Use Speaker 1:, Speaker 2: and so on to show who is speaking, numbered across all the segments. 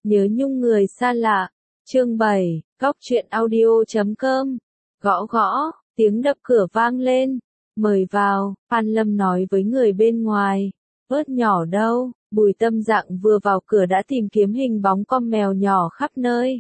Speaker 1: Nhớ nhung người xa lạ. Chương 7, Góc truyện audio.com. Gõ gõ, tiếng đập cửa vang lên. Mời vào, Phan Lâm nói với người bên ngoài. Ớt nhỏ đâu? Bùi Tâm Dạng vừa vào cửa đã tìm kiếm hình bóng con mèo nhỏ khắp nơi.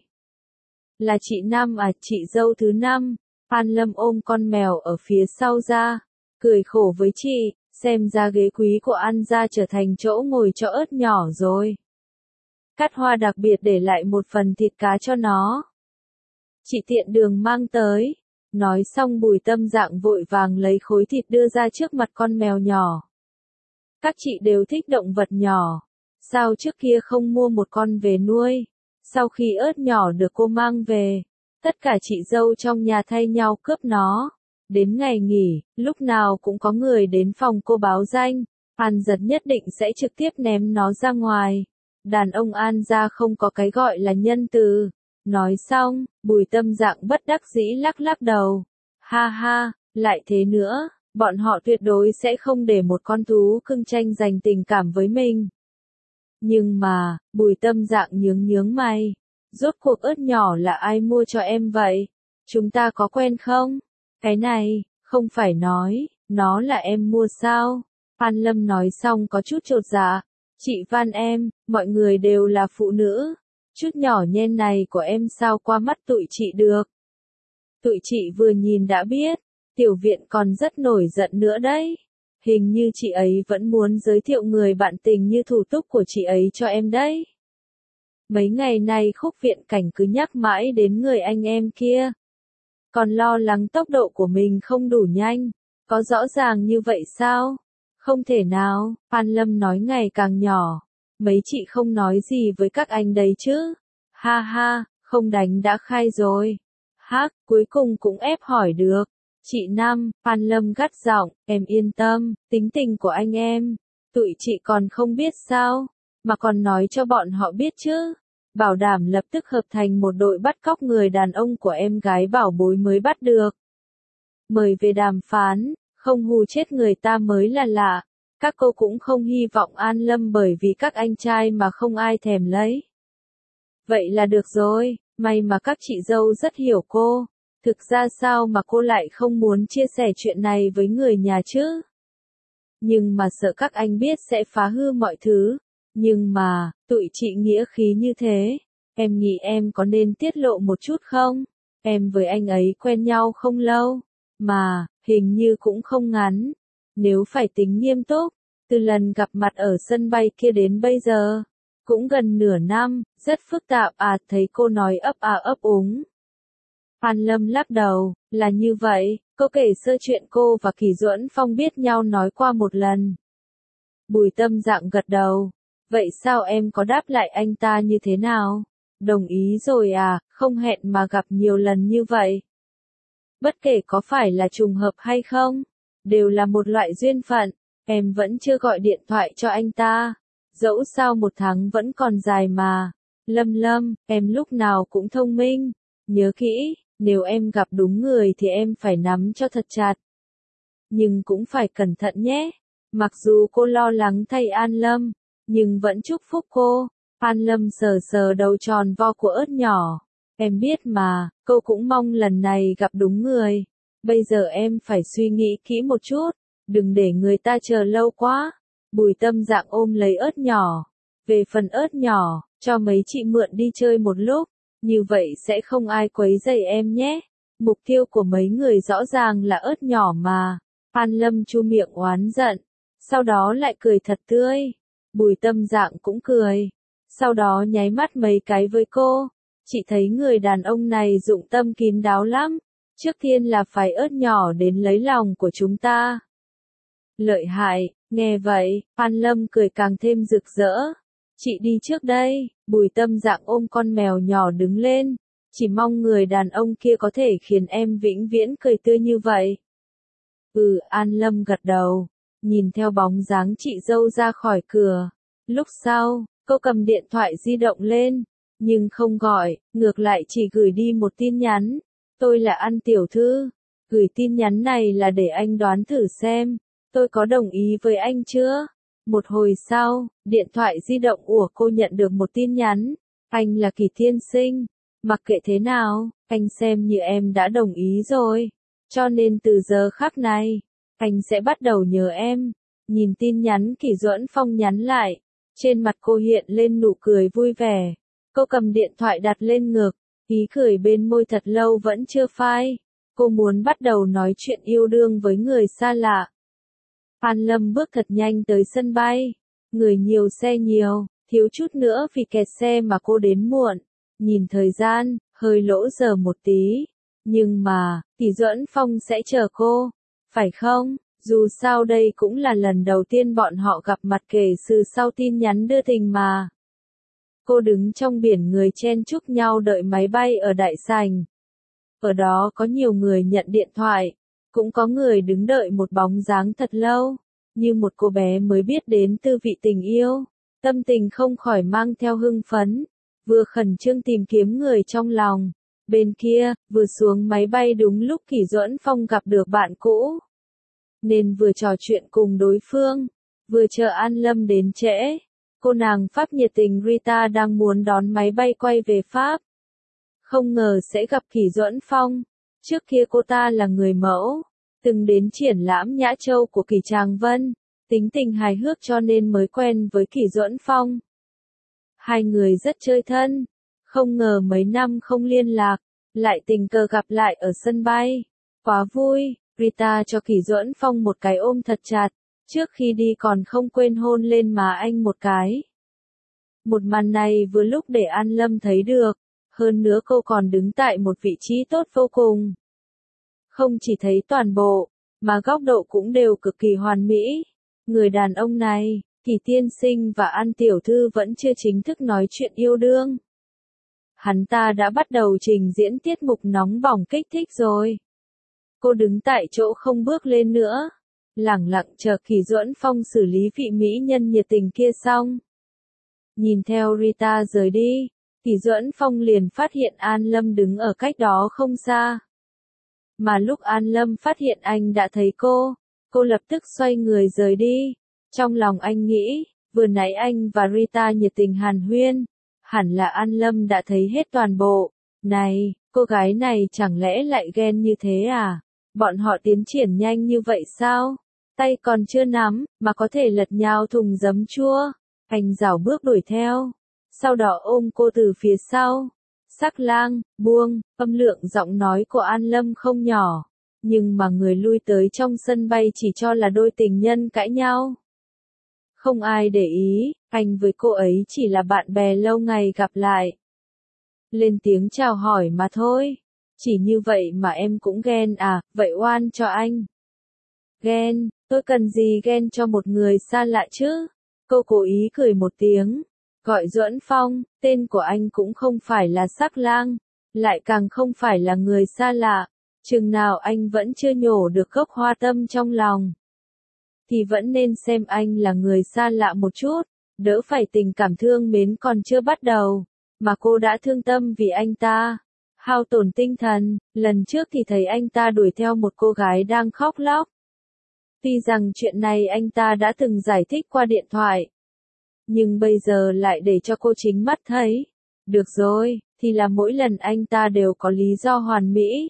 Speaker 1: Là chị Năm à, chị dâu thứ Năm. Phan Lâm ôm con mèo ở phía sau ra, cười khổ với chị, xem ra ghế quý của An gia trở thành chỗ ngồi cho ớt nhỏ rồi. Cắt hoa đặc biệt để lại một phần thịt cá cho nó. Chị tiện đường mang tới. Nói xong Bùi Tâm Dạng vội vàng lấy khối thịt đưa ra trước mặt con mèo nhỏ. Các chị đều thích động vật nhỏ. Sao trước kia không mua một con về nuôi? Sau khi ớt nhỏ được cô mang về, tất cả chị dâu trong nhà thay nhau cướp nó. Đến ngày nghỉ, lúc nào cũng có người đến phòng cô báo danh. An Giật nhất định sẽ trực tiếp ném nó ra ngoài. Đàn ông An gia không có cái gọi là nhân từ. Nói xong, Bùi Tâm Dạng bất đắc dĩ lắc lắc đầu. Ha ha, lại thế nữa, bọn họ tuyệt đối sẽ không để một con thú cưng tranh giành tình cảm với mình. Nhưng mà, Bùi Tâm Dạng nhướng mày. Rốt cuộc ớt nhỏ là ai mua cho em vậy? Chúng ta có quen không? Cái này, không phải nói, nó là em mua sao? Phan Lâm nói xong có chút chột dạ. Chị van em, mọi người đều là phụ nữ. Chút nhỏ nhen này của em sao qua mắt tụi chị được? Tụi chị vừa nhìn đã biết, tiểu viện còn rất nổi giận nữa đấy. Hình như chị ấy vẫn muốn giới thiệu người bạn tình như thủ túc của chị ấy cho em đấy. Mấy ngày nay Khúc Viện Cảnh cứ nhắc mãi đến người anh em kia. Còn lo lắng tốc độ của mình không đủ nhanh. Có rõ ràng như vậy sao? Không thể nào, Phan Lâm nói ngày càng nhỏ. Mấy chị không nói gì với các anh đấy chứ? Ha ha, không đánh đã khai rồi. Hắc, cuối cùng cũng ép hỏi được. Chị Năm, Phan Lâm gắt giọng, em yên tâm, tính tình của anh em. Tụi chị còn không biết sao, mà còn nói cho bọn họ biết chứ. Bảo đảm lập tức hợp thành một đội bắt cóc người đàn ông của em gái bảo bối mới bắt được. Mời về đàm phán, không hù chết người ta mới là lạ. Các cô cũng không hy vọng An Lâm bởi vì các anh trai mà không ai thèm lấy. Vậy là được rồi, may mà các chị dâu rất hiểu cô. Thực ra sao mà cô lại không muốn chia sẻ chuyện này với người nhà chứ? Nhưng mà sợ các anh biết sẽ phá hư mọi thứ. Nhưng mà, tụi chị nghĩa khí như thế, em nghĩ em có nên tiết lộ một chút không? Em với anh ấy quen nhau không lâu, mà, hình như cũng không ngắn. Nếu phải tính nghiêm túc, từ lần gặp mặt ở sân bay kia đến bây giờ, cũng gần nửa năm, rất phức tạp à, thấy cô nói ấp úng. Phan Lâm lắc đầu, là như vậy, cô kể sơ chuyện cô và Kỳ Duẫn Phong biết nhau nói qua một lần. Bùi Tâm Dạng gật đầu, vậy sao em có đáp lại anh ta như thế nào? Đồng ý rồi à, không hẹn mà gặp nhiều lần như vậy. Bất kể có phải là trùng hợp hay không, đều là một loại duyên phận, em vẫn chưa gọi điện thoại cho anh ta. Dẫu sao một tháng vẫn còn dài mà. Lâm, em lúc nào cũng thông minh. Nhớ kỹ, nếu em gặp đúng người thì em phải nắm cho thật chặt. Nhưng cũng phải cẩn thận nhé. Mặc dù cô lo lắng thay An Lâm, nhưng vẫn chúc phúc cô. An Lâm sờ đầu tròn vo của ớt nhỏ. Em biết mà, cô cũng mong lần này gặp đúng người. Bây giờ em phải suy nghĩ kỹ một chút, đừng để người ta chờ lâu quá. Bùi Tâm Dạng ôm lấy ớt nhỏ. Về phần ớt nhỏ, cho mấy chị mượn đi chơi một lúc, như vậy sẽ không ai quấy rầy em nhé. Mục tiêu của mấy người rõ ràng là ớt nhỏ mà. Phan Lâm chu miệng oán giận, sau đó lại cười thật tươi. Bùi Tâm Dạng cũng cười, sau đó nháy mắt mấy cái với cô. Chị thấy người đàn ông này dụng tâm kín đáo lắm. Trước tiên là phải ớt nhỏ đến lấy lòng của chúng ta. Lợi hại, nghe vậy, Phan Lâm cười càng thêm rực rỡ. Chị đi trước đây, Bùi Tâm Dạng ôm con mèo nhỏ đứng lên. Chỉ mong người đàn ông kia có thể khiến em vĩnh viễn cười tươi như vậy. An Lâm gật đầu, nhìn theo bóng dáng chị dâu ra khỏi cửa. Lúc sau, cô cầm điện thoại di động lên, nhưng không gọi, ngược lại chỉ gửi đi một tin nhắn. Tôi là An tiểu thư, gửi tin nhắn này là để anh đoán thử xem, tôi có đồng ý với anh chưa? Một hồi sau, điện thoại di động của cô nhận được một tin nhắn. Anh là Kỳ tiên sinh. Mặc kệ thế nào, anh xem như em đã đồng ý rồi. Cho nên từ giờ khắc này, anh sẽ bắt đầu nhớ em. Nhìn tin nhắn Kỷ Duẫn Phong nhắn lại. Trên mặt cô hiện lên nụ cười vui vẻ. Cô cầm điện thoại đặt lên ngực. Ý cười bên môi thật lâu vẫn chưa phai. Cô muốn bắt đầu nói chuyện yêu đương với người xa lạ. An Lâm bước thật nhanh tới sân bay. Người nhiều xe nhiều, thiếu chút nữa vì kẹt xe mà cô đến muộn. Nhìn thời gian, hơi lỗ giờ một tí. Nhưng mà, Kỷ Duẫn Phong sẽ chờ cô. Phải không? Dù sao đây cũng là lần đầu tiên bọn họ gặp mặt kể từ sau tin nhắn đưa tình mà. Cô đứng trong biển người chen chúc nhau đợi máy bay ở đại sảnh. Ở đó có nhiều người nhận điện thoại, cũng có người đứng đợi một bóng dáng thật lâu, như một cô bé mới biết đến tư vị tình yêu. Tâm tình không khỏi mang theo hưng phấn, vừa khẩn trương tìm kiếm người trong lòng. Bên kia, vừa xuống máy bay đúng lúc Kỷ Duẫn Phong gặp được bạn cũ. Nên vừa trò chuyện cùng đối phương, vừa chờ An Lâm đến trễ. Cô nàng Pháp nhiệt tình Rita đang muốn đón máy bay quay về Pháp. Không ngờ sẽ gặp Kỷ Duẫn Phong. Trước kia cô ta là người mẫu, từng đến triển lãm Nhã Châu của Kỷ Tràng Vân, tính tình hài hước cho nên mới quen với Kỷ Duẫn Phong. Hai người rất chơi thân, không ngờ mấy năm không liên lạc, lại tình cờ gặp lại ở sân bay. Quá vui, Rita cho Kỷ Duẫn Phong một cái ôm thật chặt, trước khi đi còn không quên hôn lên má anh một cái. Một màn này vừa lúc để An Lâm thấy được, hơn nữa cô còn đứng tại một vị trí tốt vô cùng. Không chỉ thấy toàn bộ, mà góc độ cũng đều cực kỳ hoàn mỹ. Người đàn ông này, Kỷ tiên sinh và An tiểu thư vẫn chưa chính thức nói chuyện yêu đương. Hắn ta đã bắt đầu trình diễn tiết mục nóng bỏng kích thích rồi. Cô đứng tại chỗ không bước lên nữa, lẳng lặng chờ Kỷ Duẫn Phong xử lý vị mỹ nhân nhiệt tình kia xong. Nhìn theo Rita rời đi, Kỷ Duẫn Phong liền phát hiện An Lâm đứng ở cách đó không xa. Mà lúc An Lâm phát hiện anh đã thấy cô lập tức xoay người rời đi. Trong lòng anh nghĩ, vừa nãy anh và Rita nhiệt tình hàn huyên, hẳn là An Lâm đã thấy hết toàn bộ. Này, cô gái này chẳng lẽ lại ghen như thế à? Bọn họ tiến triển nhanh như vậy sao? Tay còn chưa nắm, mà có thể lật nhào thùng giấm chua. Anh rảo bước đuổi theo, sau đó ôm cô từ phía sau. Sắc lang, buông, âm lượng giọng nói của An Lâm không nhỏ, nhưng mà người lui tới trong sân bay chỉ cho là đôi tình nhân cãi nhau. Không ai để ý, anh với cô ấy chỉ là bạn bè lâu ngày gặp lại. Lên tiếng chào hỏi mà thôi. Chỉ như vậy mà em cũng ghen à, vậy oan cho anh. Ghen, tôi cần gì ghen cho một người xa lạ chứ? Cô cố ý cười một tiếng. Gọi Duẫn Phong, tên của anh cũng không phải là Sắc Lang, lại càng không phải là người xa lạ. Chừng nào anh vẫn chưa nhổ được gốc hoa tâm trong lòng, thì vẫn nên xem anh là người xa lạ một chút, đỡ phải tình cảm thương mến còn chưa bắt đầu, mà cô đã thương tâm vì anh ta. Hao tổn tinh thần, lần trước thì thấy anh ta đuổi theo một cô gái đang khóc lóc. Tuy rằng chuyện này anh ta đã từng giải thích qua điện thoại, nhưng bây giờ lại để cho cô chính mắt thấy. Được rồi, thì là mỗi lần anh ta đều có lý do hoàn mỹ.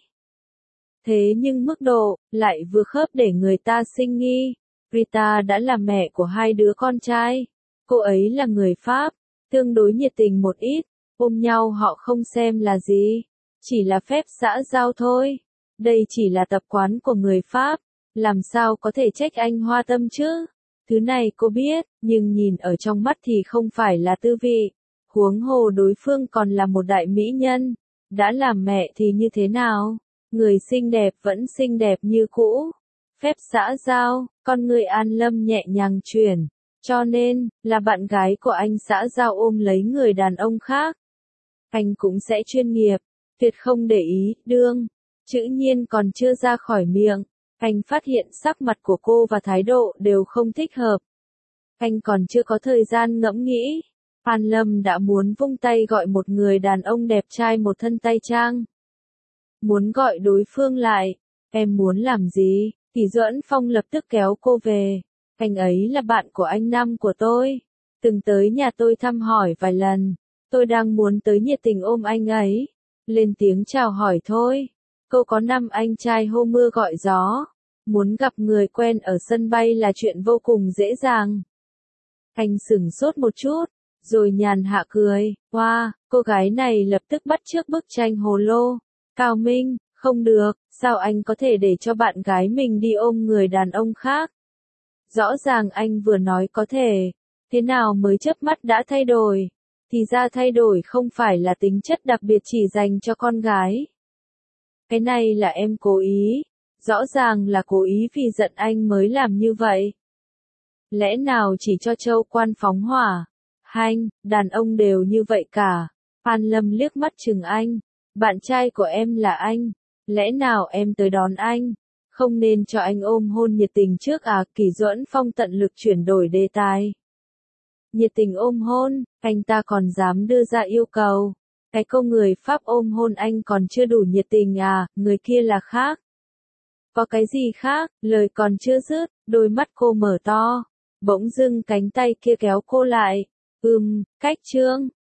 Speaker 1: Thế nhưng mức độ, lại vừa khớp để người ta sinh nghi. Rita đã là mẹ của hai đứa con trai. Cô ấy là người Pháp, tương đối nhiệt tình một ít, ôm nhau họ không xem là gì. Chỉ là phép xã giao thôi. Đây chỉ là tập quán của người Pháp, làm sao có thể trách anh hoa tâm chứ? Thứ này cô biết, nhưng nhìn ở trong mắt thì không phải là tư vị. Huống hồ đối phương còn là một đại mỹ nhân. Đã làm mẹ thì như thế nào? Người xinh đẹp vẫn xinh đẹp như cũ. Phép xã giao, con người An Lâm nhẹ nhàng chuyển. Cho nên, là bạn gái của anh xã giao ôm lấy người đàn ông khác. Anh cũng sẽ chuyên nghiệp, tuyệt không để ý, đương. Chữ nhiên còn chưa ra khỏi miệng. Anh phát hiện sắc mặt của cô và thái độ đều không thích hợp. Anh còn chưa có thời gian ngẫm nghĩ. An Lâm đã muốn vung tay gọi một người đàn ông đẹp trai một thân tay trang. Muốn gọi đối phương lại. Em muốn làm gì? Kỷ Duẫn Phong lập tức kéo cô về. Anh ấy là bạn của anh năm của tôi. Từng tới nhà tôi thăm hỏi vài lần. Tôi đang muốn tới nhiệt tình ôm anh ấy. Lên tiếng chào hỏi thôi. Cô có 5 anh trai hô mưa gọi gió. Muốn gặp người quen ở sân bay là chuyện vô cùng dễ dàng. Anh sửng sốt một chút, rồi nhàn hạ cười. Wow, cô gái này lập tức bắt chước bức tranh hồ lô. Cao Minh, không được, sao anh có thể để cho bạn gái mình đi ôm người đàn ông khác? Rõ ràng anh vừa nói có thể. Thế nào mới chớp mắt đã thay đổi? Thì ra thay đổi không phải là tính chất đặc biệt chỉ dành cho con gái. Cái này là em cố ý. Rõ ràng là cố ý vì giận anh mới làm như vậy. Lẽ nào chỉ cho châu quan phóng hỏa? Hanh, đàn ông đều như vậy cả. Phan Lâm liếc mắt chừng anh. Bạn trai của em là anh. Lẽ nào em tới đón anh? Không nên cho anh ôm hôn nhiệt tình trước à? Kỷ Duẫn Phong tận lực chuyển đổi đề tài. Nhiệt tình ôm hôn, anh ta còn dám đưa ra yêu cầu. Cái cô người Pháp ôm hôn anh còn chưa đủ nhiệt tình à, người kia là khác. Có cái gì khác, lời còn chưa dứt, đôi mắt cô mở to. Bỗng dưng cánh tay kia kéo cô lại. Cách Trương,